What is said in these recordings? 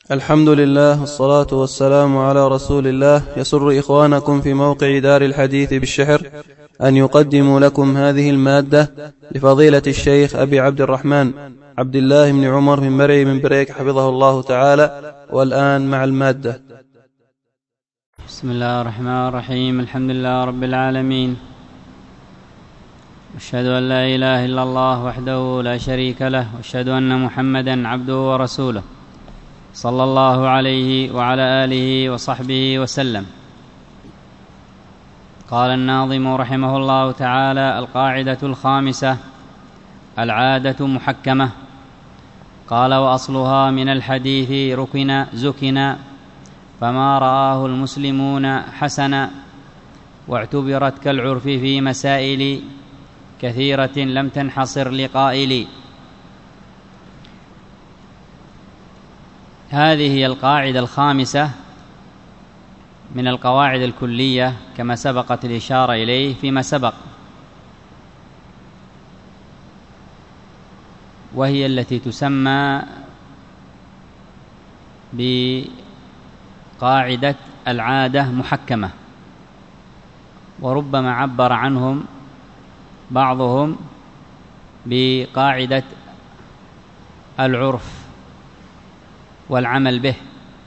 الحمد لله والصلاة والسلام على رسول الله. يسر إخوانكم في موقع دار الحديث بالشحر أن يقدموا لكم هذه المادة لفضيلة الشيخ أبي عبد الرحمن عبد الله بن عمر من مرعي من بريك حفظه الله تعالى. والآن مع المادة. بسم الله الرحمن الرحيم. الحمد لله رب العالمين، أشهد أن لا إله إلا الله وحده لا شريك له، وأشهد أن محمدا عبده ورسوله صلى الله عليه وعلى آله وصحبه وسلم. قال الناظم رحمه الله تعالى: القاعدة الخامسة: العادة محكمة. قال: وأصلها من الحديث زكنا فما رآه المسلمون حسنا، واعتبرت كالعرف في مسائل كثيرة لم تنحصر لقائل. هذه هي القاعدة الخامسة من القواعد الكلية كما سبقت الإشارة إليه فيما سبق، وهي التي تسمى بقاعدة العادة محكمة، وربما عبر عنهم بعضهم بقاعدة العرف والعمل به.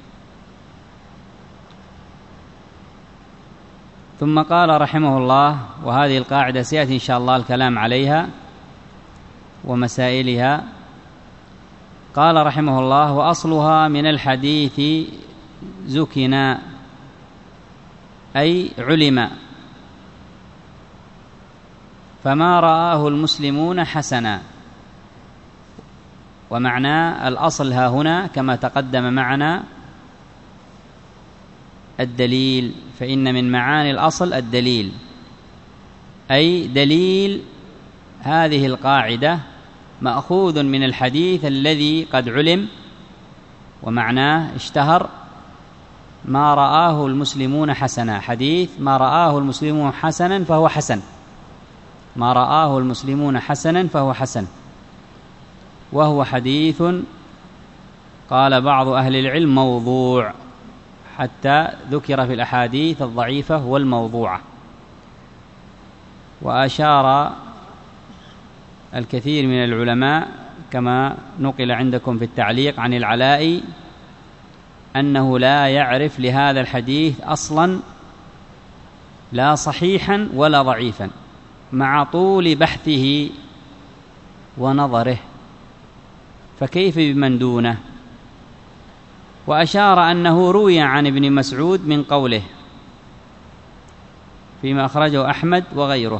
ثم قال رحمه الله، وهذه القاعدة سيأتي إن شاء الله الكلام عليها ومسائلها. قال رحمه الله: وأصلها من الحديث زكنا، أي علم، فما رآه المسلمون حسنا. ومعنى الأصل ها هنا كما تقدم معنا الدليل، فإن من معاني الأصل الدليل، أي دليل هذه القاعدة مأخوذ من الحديث الذي قد علم، ومعناه اشتهر: ما رآه المسلمون حسنا. حديث ما رآه المسلمون حسنا فهو حسن، ما رآه المسلمون حسنا فهو حسن، وهو حديث قال بعض أهل العلم موضوع، حتى ذكر في الأحاديث الضعيفة والموضوعة. وأشار الكثير من العلماء كما نقل عندكم في التعليق عن العلاء أنه لا يعرف لهذا الحديث أصلا لا صحيحا ولا ضعيفا، مع طول بحثه ونظره، فكيف بمن دونه؟ وأشار أنه روي عن ابن مسعود من قوله فيما أخرجه أحمد وغيره،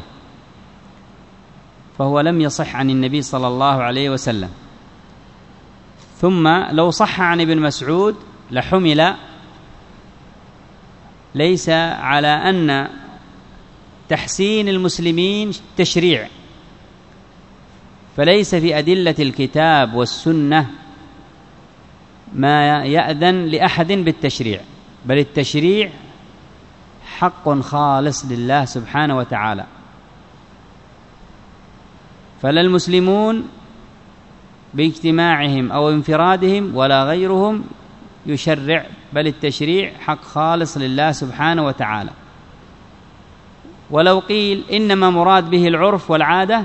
فهو لم يصح عن النبي صلى الله عليه وسلم. ثم لو صح عن ابن مسعود لحمل ليس على أن تحسين المسلمين تشريع، فليس في أدلة الكتاب والسنة ما يأذن لأحد بالتشريع، بل التشريع حق خالص لله سبحانه وتعالى. فلا المسلمون باجتماعهم أو انفرادهم ولا غيرهم يشرع، بل التشريع حق خالص لله سبحانه وتعالى. ولو قيل إنما مراد به العرف والعادة،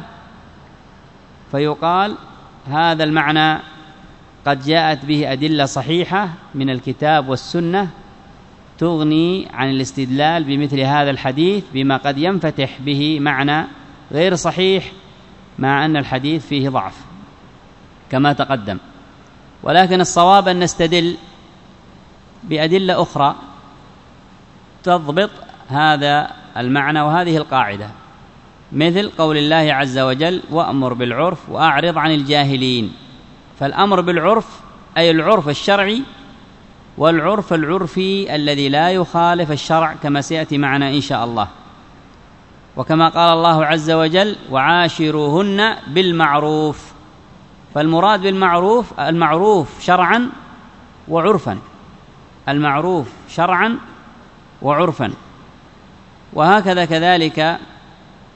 فيقال هذا المعنى قد جاءت به أدلة صحيحة من الكتاب والسنة تغني عن الاستدلال بمثل هذا الحديث بما قد ينفتح به معنى غير صحيح، مع أن الحديث فيه ضعف كما تقدم. ولكن الصواب أن نستدل بأدلة أخرى تضبط هذا المعنى وهذه القاعدة، مثل قول الله عز وجل: وأمر بالعرف وأعرض عن الجاهلين. فالأمر بالعرف أي العرف الشرعي، والعرف العرفي الذي لا يخالف الشرع كما سيأتي معنا إن شاء الله. وكما قال الله عز وجل: وعاشروهن بالمعروف. فالمراد بالمعروف المعروف شرعا وعرفا، المعروف شرعا وعرفا. وهكذا كذلك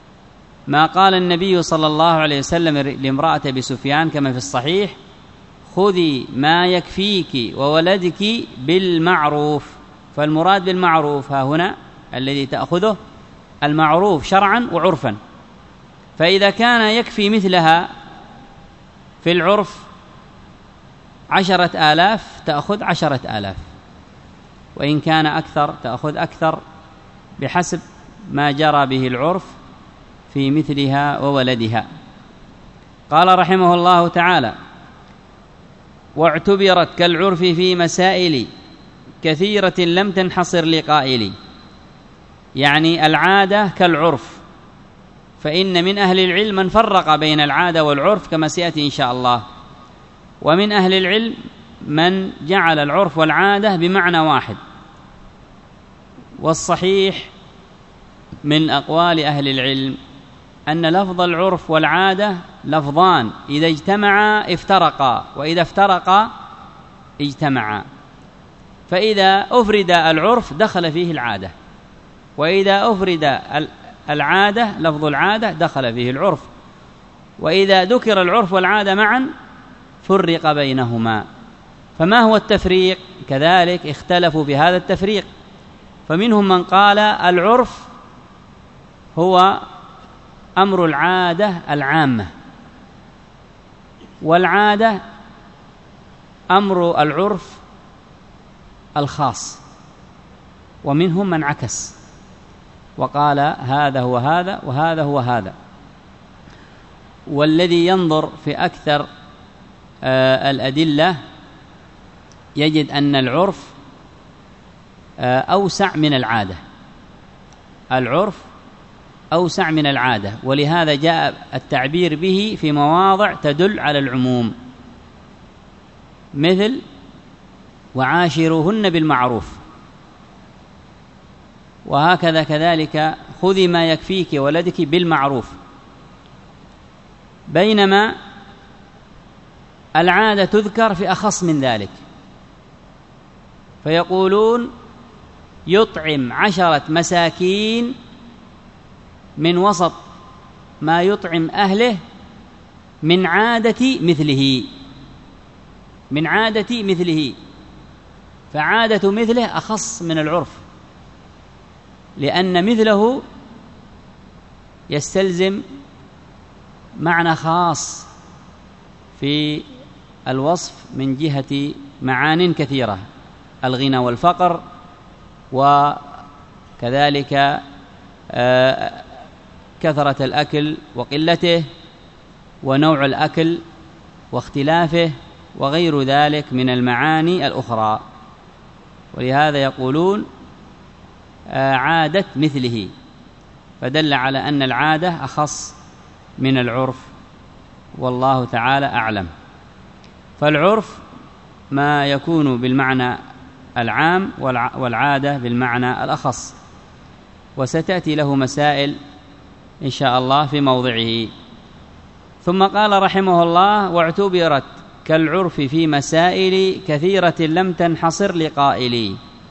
ما قال النبي صلى الله عليه وسلم لامرأة أبي سفيان كما في الصحيح: خذي ما يكفيك وولدك بالمعروف. فالمراد بالمعروف ها هنا الذي تأخذه المعروف شرعا وعرفا. فإذا كان يكفي مثلها في العرف 10,000 تأخذ 10,000، وإن كان أكثر تأخذ أكثر بحسب ما جرى به العرف في مثلها وولدها. قال رحمه الله تعالى: واعتبرت كالعرف في مسائل كثيرة لم تنحصر لقائل. يعني العادة كالعرف، فإن من أهل العلم من فرق بين العادة والعرف كما سيأتي إن شاء الله، ومن أهل العلم من جعل العرف والعادة بمعنى واحد. والصحيح من أقوال أهل العلم أن لفظ العرف والعادة لفظان إذا اجتمعا افترقا، وإذا افترقا اجتمعا. فإذا أفرد العرف دخل فيه العادة، وإذا أفرد العادة لفظ العادة دخل فيه العرف، وإذا ذكر العرف والعادة معا فرق بينهما. فما هو التفريق؟ كذلك اختلفوا في هذا التفريق، فمنهم من قال العرف هو أمر العادة العامة، والعادة أمر العرف الخاص. ومنهم من عكس وقال هذا هو هذا وهذا هو هذا. والذي ينظر في أكثر الأدلة يجد أن العرف أوسع من العادة، العرف أوسع من العادة، ولهذا جاء التعبير به في مواضع تدل على العموم، مثل وعاشروهن بالمعروف، وهكذا كذلك خذي ما يكفيك ولدك بالمعروف. بينما العادة تذكر في أخص من ذلك، فيقولون يطعم 10 مساكين من وسط ما يطعم أهله من عادة مثله، من عادة مثله. فعادة مثله أخص من العرف، لأن مثله يستلزم معنى خاص في الوصف من جهة معان كثيرة، الغنى والفقر، وكذلك كثرة الأكل وقلته، ونوع الأكل واختلافه، وغير ذلك من المعاني الأخرى. ولهذا يقولون عادة مثله، فدل على أن العادة أخص من العرف، والله تعالى أعلم. فالعرف ما يكون بالمعنى العام، والعادة بالمعنى الأخص، وستأتي له مسائل إن شاء الله في موضعه. ثم قال رحمه الله: واعتبرت كالعرف في مسائل كثيرة لم تنحصر لقائل.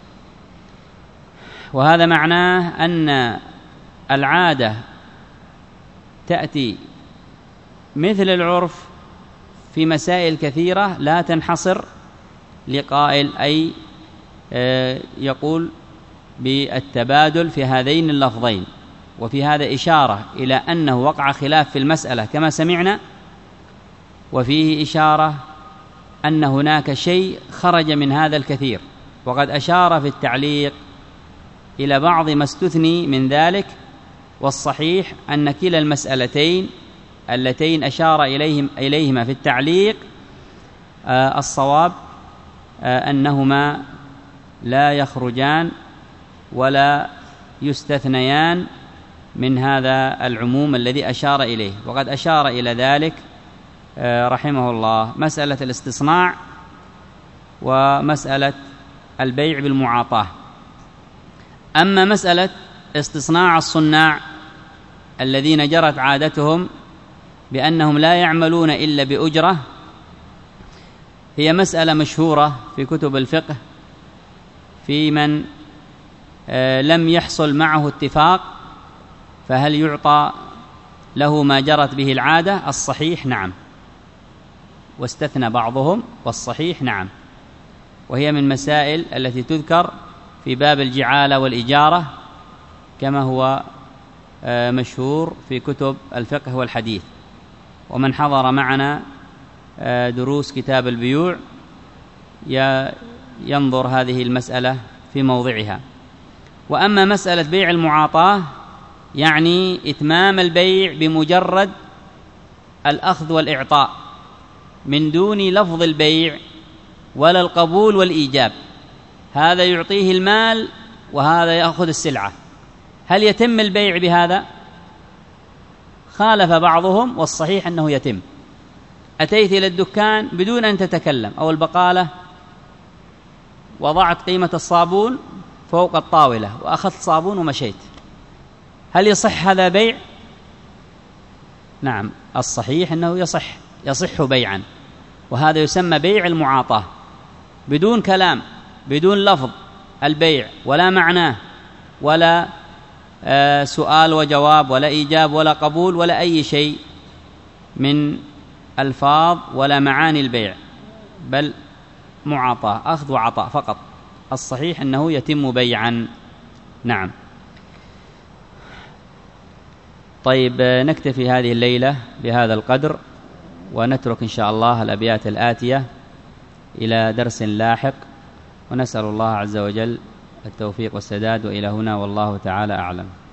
وهذا معناه أن العادة تأتي مثل العرف في مسائل كثيرة لا تنحصر لقائل، أي يقول بالتبادل في هذين اللفظين. وفي هذا إشارة إلى أنه وقع خلاف في المسألة كما سمعنا، وفيه إشارة أن هناك شيء خرج من هذا الكثير. وقد أشار في التعليق إلى بعض ما استثني من ذلك، والصحيح أن كلا المسألتين اللتين أشار إليهما في التعليق الصواب أنهما لا يخرجان ولا يستثنيان من هذا العموم الذي أشار إليه. وقد أشار إلى ذلك رحمه الله مسألة الاستصناع ومسألة البيع بالمعاطاة. أما مسألة استصناع الصناع الذين جرت عادتهم بأنهم لا يعملون إلا بأجرة، هي مسألة مشهورة في كتب الفقه في من لم يحصل معه اتفاق، فهل يعطى له ما جرت به العادة؟ الصحيح نعم، واستثنى بعضهم، والصحيح نعم، وهي من مسائل التي تذكر في باب الجعالة والإجارة كما هو مشهور في كتب الفقه والحديث. ومن حضر معنا دروس كتاب البيوع ينظر هذه المسألة في موضعها. وأما مسألة بيع المعاطاة يعني إتمام البيع بمجرد الأخذ والإعطاء من دون لفظ البيع ولا القبول والإيجاب، هذا يعطيه المال وهذا يأخذ السلعة، هل يتم البيع بهذا؟ خالف بعضهم، والصحيح أنه يتم. أتيت إلى الدكان بدون أن تتكلم أو البقالة، وضعت قيمة الصابون فوق الطاولة وأخذت صابون ومشيت، هل يصح هذا بيع؟ نعم، الصحيح أنه يصح بيعا، وهذا يسمى بيع المعاطاة بدون كلام، بدون لفظ البيع ولا معناه ولا سؤال وجواب ولا إيجاب ولا قبول ولا أي شيء من ألفاظ ولا معاني البيع، بل معاطاة، أخذ وعطاء فقط. الصحيح أنه يتم بيعا. نعم. طيب، نكتفي هذه الليلة بهذا القدر، ونترك إن شاء الله الأبيات الآتية إلى درس لاحق، ونسأل الله عز وجل التوفيق والسداد. وإلى هنا والله تعالى أعلم.